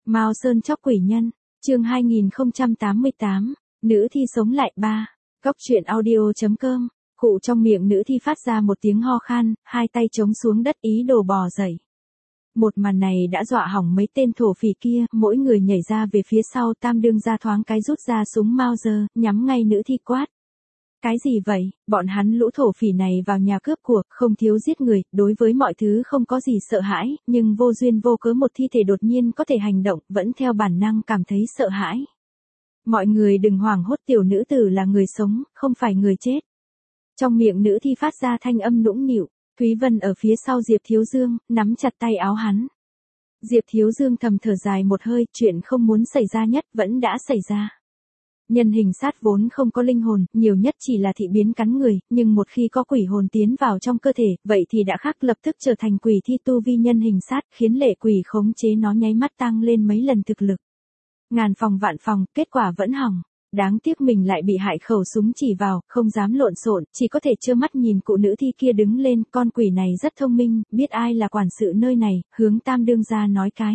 Mao Sơn chóc quỷ nhân, chương 2088, nữ thi sống lại 3. Góc truyện audio.com, cụ trong miệng nữ thi phát ra một tiếng ho khan, hai tay chống xuống đất ý đồ bò dậy. Một màn này đã dọa hỏng mấy tên thổ phỉ kia, mỗi người nhảy ra về phía sau. Tam đương ra thoáng cái rút ra súng Mauser, nhắm ngay nữ thi quát. Cái gì vậy, bọn hắn lũ thổ phỉ này vào nhà cướp của, không thiếu giết người, đối với mọi thứ không có gì sợ hãi, nhưng vô duyên vô cớ một thi thể đột nhiên có thể hành động, vẫn theo bản năng cảm thấy sợ hãi. Mọi người đừng hoảng hốt, tiểu nữ tử là người sống, không phải người chết. Trong miệng nữ thi phát ra thanh âm nũng nịu, Thúy Vân ở phía sau Diệp Thiếu Dương, nắm chặt tay áo hắn. Diệp Thiếu Dương thầm thở dài một hơi, chuyện không muốn xảy ra nhất vẫn đã xảy ra. Nhân hình sát vốn không có linh hồn, nhiều nhất chỉ là thị biến cắn người, nhưng một khi có quỷ hồn tiến vào trong cơ thể, vậy thì đã khác, lập tức trở thành quỷ thi tu vi nhân hình sát, khiến lệ quỷ khống chế nó nháy mắt tăng lên mấy lần thực lực. Ngàn phòng vạn phòng, kết quả vẫn hỏng. Đáng tiếc mình lại bị hại khẩu súng chỉ vào, không dám lộn xộn, chỉ có thể trơ mắt nhìn cụ nữ thi kia đứng lên. Con quỷ này rất thông minh, biết ai là quản sự nơi này, hướng Tam đương ra nói cái.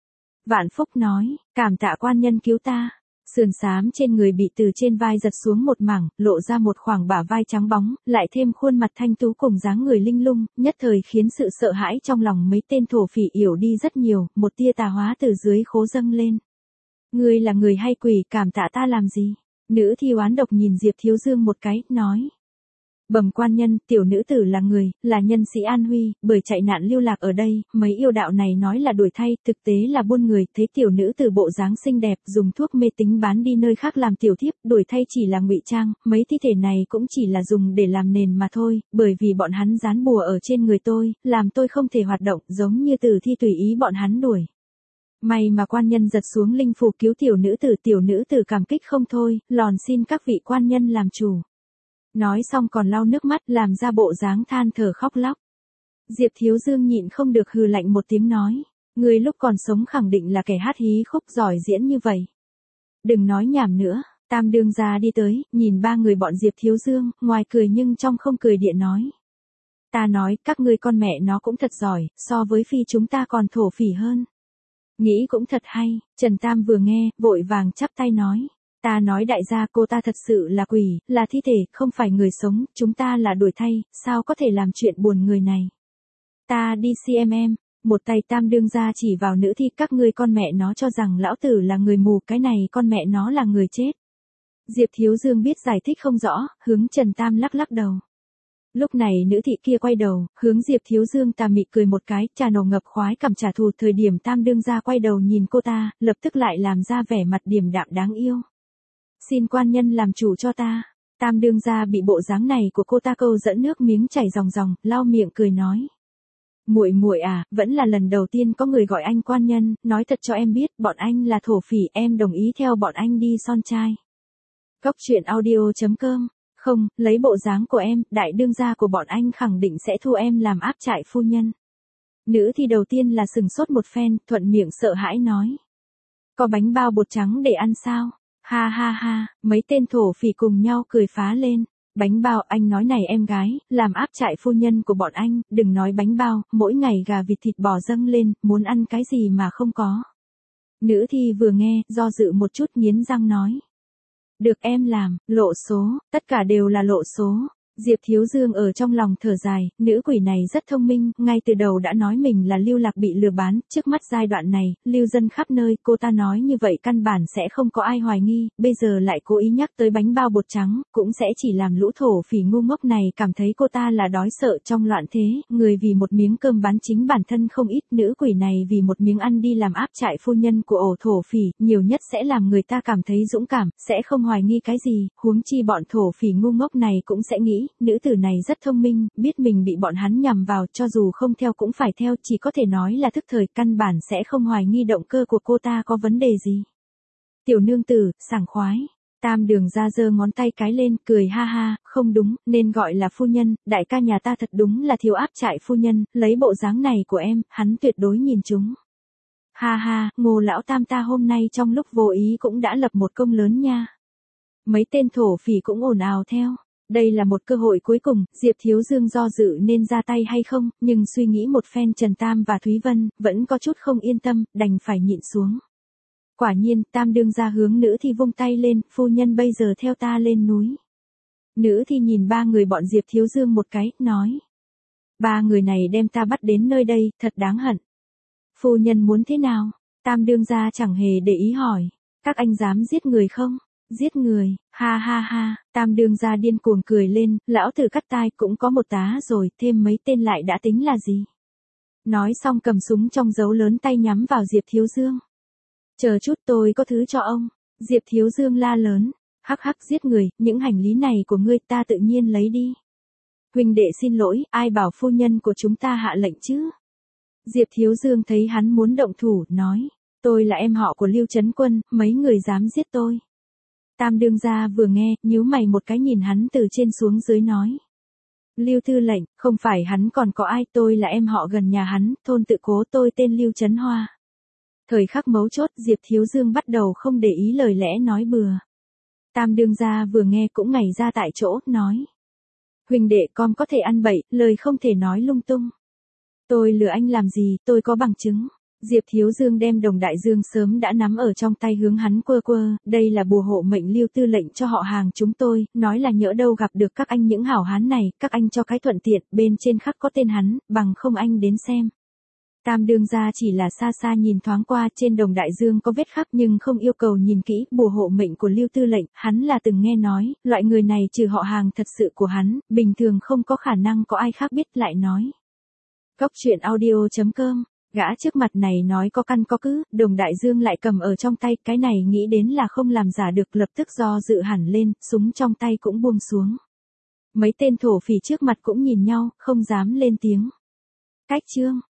Vạn Phúc nói, cảm tạ quan nhân cứu ta. Sườn xám trên người bị từ trên vai giật xuống một mảng, lộ ra một khoảng bả vai trắng bóng, lại thêm khuôn mặt thanh tú cùng dáng người linh lung, nhất thời khiến sự sợ hãi trong lòng mấy tên thổ phỉ yểu đi rất nhiều, một tia tà hóa từ dưới khố dâng lên. Ngươi là người hay quỷ, cảm tạ ta làm gì? Nữ thi oán độc nhìn Diệp Thiếu Dương một cái, nói. Bẩm quan nhân, tiểu nữ tử là người, là nhân sĩ An Huy, bởi chạy nạn lưu lạc ở đây, mấy yêu đạo này nói là đuổi thay, thực tế là buôn người, thấy tiểu nữ tử bộ dáng xinh đẹp, dùng thuốc mê tính bán đi nơi khác làm tiểu thiếp, đuổi thay chỉ là ngụy trang, mấy thi thể này cũng chỉ là dùng để làm nền mà thôi, bởi vì bọn hắn dán bùa ở trên người tôi, làm tôi không thể hoạt động, giống như tử thi tùy ý bọn hắn đuổi. May mà quan nhân giật xuống linh phù cứu tiểu nữ tử cảm kích không thôi, lòn xin các vị quan nhân làm chủ. Nói xong còn lau nước mắt, làm ra bộ dáng than thở khóc lóc. Diệp Thiếu Dương nhịn không được hừ lạnh một tiếng nói, người lúc còn sống khẳng định là kẻ hát hí khúc giỏi diễn như vậy. Đừng nói nhảm nữa. Tam đương gia đi tới, nhìn ba người bọn Diệp Thiếu Dương, ngoài cười nhưng trong không cười điện nói. Ta nói, các ngươi con mẹ nó cũng thật giỏi, so với phi chúng ta còn thổ phỉ hơn. Nghĩ cũng thật hay, Trần Tam vừa nghe, vội vàng chắp tay nói. Ta nói đại gia, cô ta thật sự là quỷ, là thi thể, không phải người sống, chúng ta là đuổi thay, sao có thể làm chuyện buồn người này. Ta đi xem, một tay Tam đương gia chỉ vào nữ thi, các ngươi con mẹ nó cho rằng lão tử là người mù, cái này con mẹ nó là người chết. Diệp Thiếu Dương biết giải thích không rõ, hướng Trần Tam lắc lắc đầu. Lúc này nữ thị kia quay đầu, hướng Diệp Thiếu Dương tà mị cười một cái, trà nổ ngập khoái cảm trả thù. Thời điểm Tam đương gia quay đầu nhìn cô ta, lập tức lại làm ra vẻ mặt điềm đạm đáng yêu. Xin quan nhân làm chủ cho ta. Tam đương gia bị bộ dáng này của cô ta câu dẫn nước miếng chảy ròng ròng, lau miệng cười nói. Muội à, vẫn là lần đầu tiên có người gọi anh quan nhân, nói thật cho em biết, bọn anh là thổ phỉ, em đồng ý theo bọn anh đi son trai. Góc truyện audio.com. Không, lấy bộ dáng của em, đại đương gia của bọn anh khẳng định sẽ thu em làm áp trại phu nhân. Nữ thì đầu tiên là sừng sốt một phen, thuận miệng sợ hãi nói. Có bánh bao bột trắng để ăn sao? Ha ha ha, mấy tên thổ phỉ cùng nhau cười phá lên. Bánh bao, anh nói này em gái, làm áp trại phu nhân của bọn anh, đừng nói bánh bao, mỗi ngày gà vịt thịt bò dâng lên, muốn ăn cái gì mà không có. Nữ thi vừa nghe, do dự một chút nghiến răng nói. Được em làm, lộ số, tất cả đều là lộ số. Diệp Thiếu Dương ở trong lòng thở dài, nữ quỷ này rất thông minh, ngay từ đầu đã nói mình là lưu lạc bị lừa bán, trước mắt giai đoạn này, lưu dân khắp nơi, cô ta nói như vậy căn bản sẽ không có ai hoài nghi, bây giờ lại cố ý nhắc tới bánh bao bột trắng, cũng sẽ chỉ làm lũ thổ phỉ ngu ngốc này cảm thấy cô ta là đói sợ trong loạn thế, người vì một miếng cơm bán chính bản thân không ít, nữ quỷ này vì một miếng ăn đi làm áp trại phu nhân của ổ thổ phỉ, nhiều nhất sẽ làm người ta cảm thấy dũng cảm, sẽ không hoài nghi cái gì, huống chi bọn thổ phỉ ngu ngốc này cũng sẽ nghĩ. Nữ tử này rất thông minh, biết mình bị bọn hắn nhằm vào, cho dù không theo cũng phải theo, chỉ có thể nói là thức thời, căn bản sẽ không hoài nghi động cơ của cô ta có vấn đề gì. Tiểu nương tử, sảng khoái. Tam đường ra giơ ngón tay cái lên, cười ha ha, không đúng, nên gọi là phu nhân, đại ca nhà ta thật đúng là thiếu áp trại phu nhân, lấy bộ dáng này của em, hắn tuyệt đối nhìn chúng. Ha ha, Ngô lão Tam ta hôm nay trong lúc vô ý cũng đã lập một công lớn nha. Mấy tên thổ phỉ cũng ồn ào theo. Đây là một cơ hội cuối cùng, Diệp Thiếu Dương do dự nên ra tay hay không, nhưng suy nghĩ một phen Trần Tam và Thúy Vân, vẫn có chút không yên tâm, đành phải nhịn xuống. Quả nhiên, Tam đương gia hướng nữ thi vung tay lên, phu nhân bây giờ theo ta lên núi. Nữ thi nhìn ba người bọn Diệp Thiếu Dương một cái, nói. Ba người này đem ta bắt đến nơi đây, thật đáng hận. Phu nhân muốn thế nào? Tam đương gia chẳng hề để ý hỏi. Các anh dám giết người không? Giết người, ha ha ha, Tam đương gia điên cuồng cười lên, lão tử cắt tai cũng có một tá rồi, thêm mấy tên lại đã tính là gì? Nói xong cầm súng trong dấu lớn tay nhắm vào Diệp Thiếu Dương. Chờ chút tôi có thứ cho ông. Diệp Thiếu Dương la lớn. Hắc hắc giết người, những hành lý này của ngươi ta tự nhiên lấy đi. Huynh đệ xin lỗi, ai bảo phu nhân của chúng ta hạ lệnh chứ? Diệp Thiếu Dương thấy hắn muốn động thủ, nói. Tôi là em họ của Lưu Chấn Quân, mấy người dám giết tôi. Tam đương gia vừa nghe, nhíu mày một cái nhìn hắn từ trên xuống dưới nói. Lưu Tư lệnh, không phải hắn còn có ai, tôi là em họ gần nhà hắn, thôn Tự Cố, tôi tên Lưu Chấn Hoa. Thời khắc mấu chốt, Diệp Thiếu Dương bắt đầu không để ý lời lẽ nói bừa. Tam đương gia vừa nghe cũng ngảy ra tại chỗ, nói. Huynh đệ con có thể ăn bậy, lời không thể nói lung tung. Tôi lừa anh làm gì, tôi có bằng chứng. Diệp Thiếu Dương đem đồng đại dương sớm đã nắm ở trong tay hướng hắn quơ quơ, đây là bùa hộ mệnh Lưu Tư lệnh cho họ hàng chúng tôi, nói là nhỡ đâu gặp được các anh những hảo hán này, các anh cho cái thuận tiện, bên trên khắc có tên hắn, bằng không anh đến xem. Tam đương gia chỉ là xa xa nhìn thoáng qua, trên đồng đại dương có vết khắc nhưng không yêu cầu nhìn kỹ, bùa hộ mệnh của Lưu Tư lệnh, hắn là từng nghe nói, loại người này trừ họ hàng thật sự của hắn, bình thường không có khả năng có ai khác biết, lại nói. Góc truyện audio.com, gã trước mặt này nói có căn có cứ, đồng đại dương lại cầm ở trong tay, cái này nghĩ đến là không làm giả được, lập tức do dự hẳn lên, súng trong tay cũng buông xuống. Mấy tên thổ phỉ trước mặt cũng nhìn nhau, không dám lên tiếng. Cách chương